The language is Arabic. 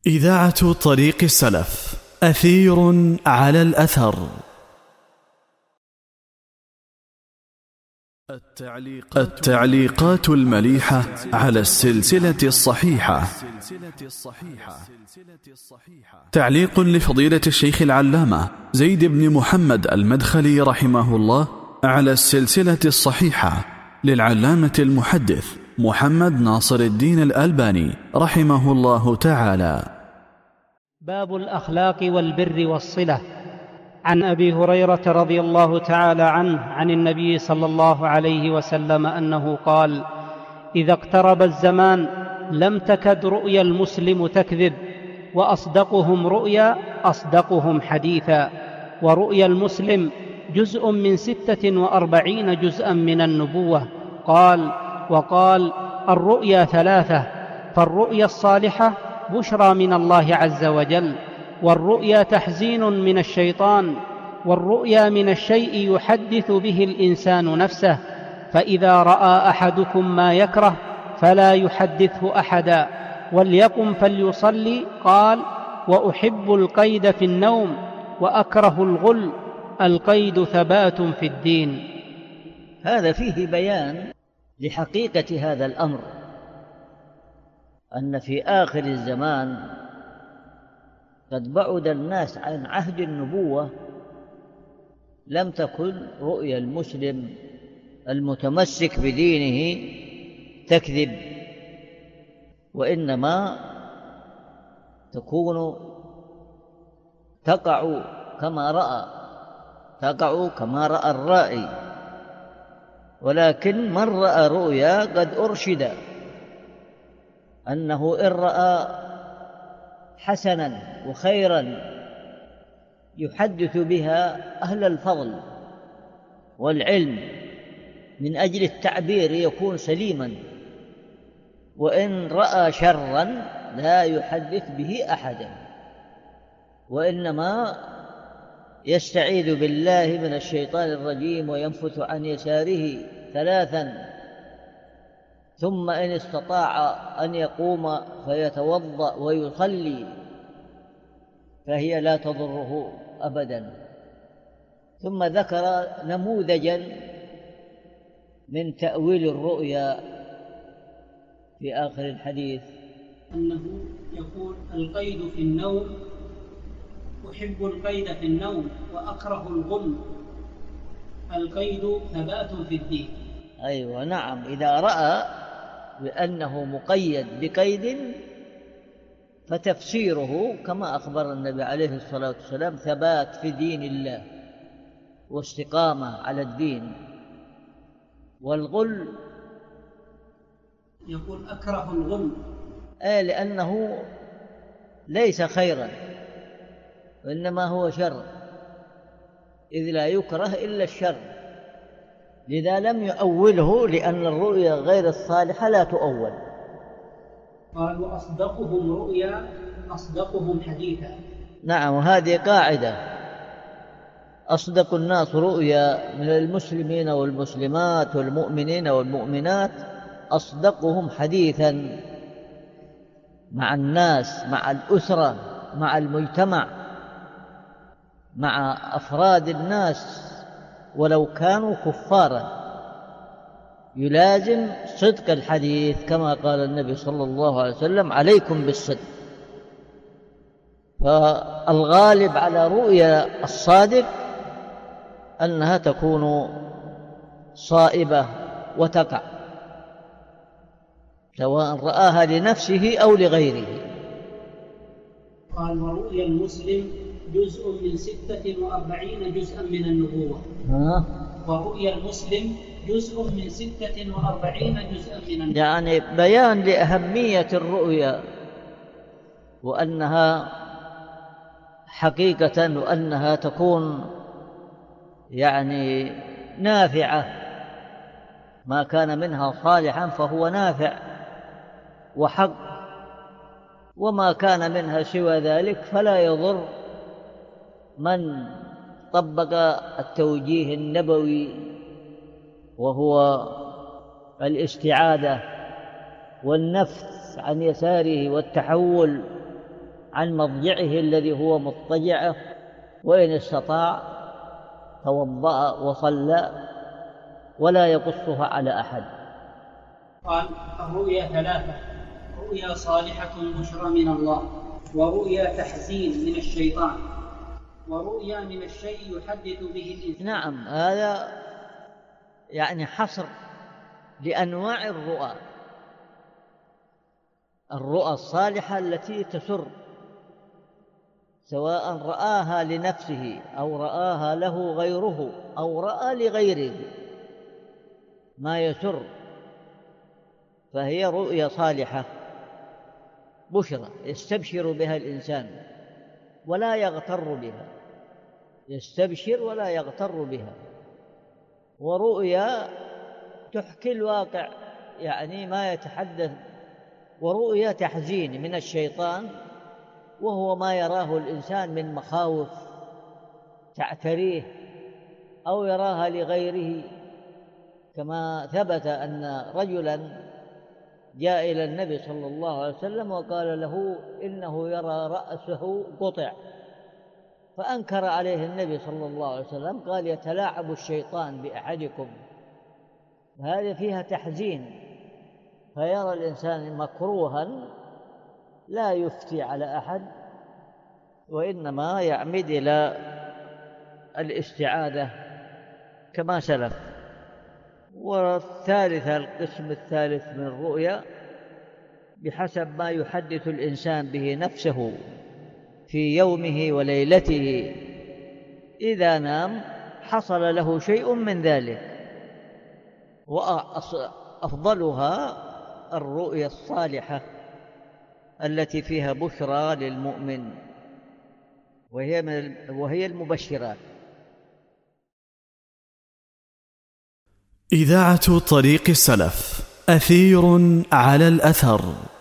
إذاعة طريق السلف، أثير على الأثر. التعليقات المليحة على السلسلة الصحيحة. تعليق لفضيلة الشيخ العلامة زيد بن محمد المدخلي رحمه الله على السلسلة الصحيحة للعلامة المحدث محمد ناصر الدين الألباني رحمه الله تعالى. باب الأخلاق والبر والصلة. عن أبي هريرة رضي الله تعالى عنه عن النبي صلى الله عليه وسلم أنه قال: إذا اقترب الزمان لم تكد رؤيا المسلم تكذب، وأصدقهم رؤيا أصدقهم حديثا، ورؤيا المسلم جزء من 46 جزءا من النبوة. وقال الرؤيا 3: فالرؤيا الصالحة بشرى من الله عز وجل، والرؤيا تحزين من الشيطان، والرؤيا من الشيء يحدث به الإنسان نفسه، فإذا رأى أحدكم ما يكره فلا يحدثه أحدا، وليقم فليصلي. قال: وأحب القيد في النوم وأكره الغل، القيد ثبات في الدين. هذا فيه بيان لحقيقة هذا الأمر، أن في آخر الزمان قد بعد الناس عن عهد النبوة، لم تكن رؤيا المسلم المتمسك بدينه تكذب، وإنما تقع كما رأى الرائي. ولكن من رأى رؤيا قد أرشد أنه إن رأى حسنا وخيرا يحدث بها أهل الفضل والعلم من أجل التعبير يكون سليما، وإن رأى شرا لا يحدث به أحدا، وإنما يستعيذ بالله من الشيطان الرجيم وينفث عن يساره 3، ثم إن استطاع أن يقوم فيتوضأ ويصلي فهي لا تضره أبدا. ثم ذكر نموذجا من تأويل الرؤيا في آخر الحديث، أنه يقول: القيد في النوم، أحب القيد في النوم وأكره الغم، القيد ثبات في الدين. أيوة نعم، إذا رأى بأنه مقيد بقيد فتفسيره كما أخبر النبي عليه الصلاة والسلام: ثبات في دين الله واستقامة على الدين. والغل يقول: أكره الغل، لأنه ليس خيرا وإنما هو شر، إذ لا يكره إلا الشر، لذا لم يؤوله، لأن الرؤيا غير الصالحة لا تؤول. قال: وأصدقهم رؤيا أصدقهم حديثا. نعم، وهذه قاعدة: أصدق الناس رؤيا من المسلمين والمسلمات والمؤمنين والمؤمنات أصدقهم حديثا، مع الناس، مع الأسرة، مع المجتمع، مع أفراد الناس ولو كانوا كفارا، يلازم صدق الحديث كما قال النبي صلى الله عليه وسلم: عليكم بالصدق. فالغالب على رؤيا الصادق أنها تكون صائبة وتقع، سواء رآها لنفسه أو لغيره. قال: ورؤيا المسلم جزء من 46 جزءا من النبوة. ورؤيا المسلم جزء من 46 جزءا من النبوة، يعني بيان لأهمية الرؤيا، وأنها حقيقة، وأنها تكون يعني نافعة، ما كان منها صالحا فهو نافع وحق، وما كان منها سوى ذلك فلا يضر من طبق التوجيه النبوي، وهو الاستعادة والنفث عن يساره والتحول عن مضجعه الذي هو مضطجعه، وإن استطاع توضأ وصلى ولا يقصها على أحد. قال: الرؤيا ثلاثة: رؤيا صالحة بشرى من الله، ورؤيا تحزين من الشيطان، ورؤيا من الشيء يحدث به الإنسان. نعم، هذا يعني حصر لأنواع الرؤى. الرؤى الصالحة التي تسر، سواء رآها لنفسه أو رآها له غيره أو رأى لغيره ما يسر، فهي رؤيا صالحة بشرى يستبشر بها الإنسان ولا يغتر بها، يستبشر ولا يغتر بها. ورؤيا تحكي الواقع، يعني ما يتحدث. ورؤيا تحزين من الشيطان، وهو ما يراه الإنسان من مخاوف تعتريه أو يراها لغيره، كما ثبت أن رجلا جاء إلى النبي صلى الله عليه وسلم وقال له إنه يرى رأسه قطع، فأنكر عليه النبي صلى الله عليه وسلم، قال: يتلاعب الشيطان بأحدكم. هذه فيها تحزين، فيرى الإنسان مكروها لا يفتي على أحد، وإنما يعمد إلى الاستعاذة كما سلف. والثالثة، القسم الثالث من الرؤيا بحسب ما يحدث الإنسان به نفسه في يومه وليلته، إذا نام حصل له شيء من ذلك. وأفضلها الرؤيا الصالحة التي فيها بشرى للمؤمن، وهي المبشرات. إذاعة طريق السلف، أثير على الأثر.